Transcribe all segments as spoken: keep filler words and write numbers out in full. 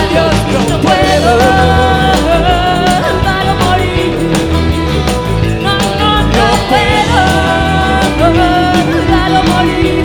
adiós, no puedo dejarlo morir. No, no, no puedo dejarlo morir.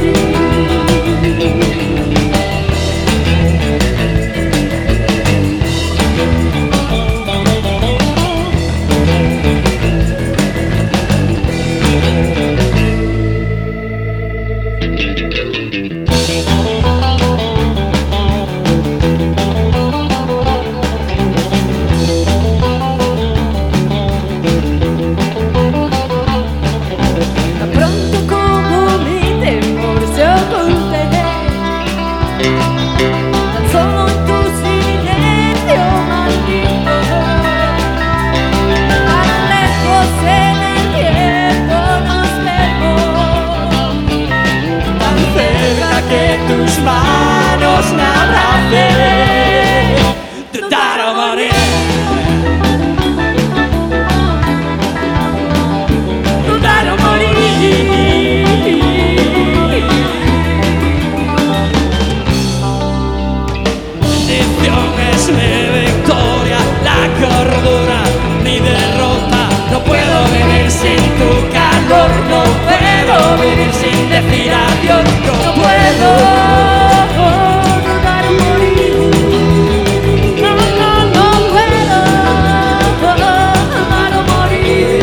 Tan pronto como mi temor se oculte, tan solo en tu silencio maldito, tan lejos en el tiempo nos vemos, tan cerca que tus manos me abracen. Tratar a morir. Tratar a morir. Bendición es mi victoria, la cordura, mi derrota. No puedo vivir sin tu calor, no puedo vivir sin decir adiós, no puedo tratar a morir. No, no, no puedo tratar a morir.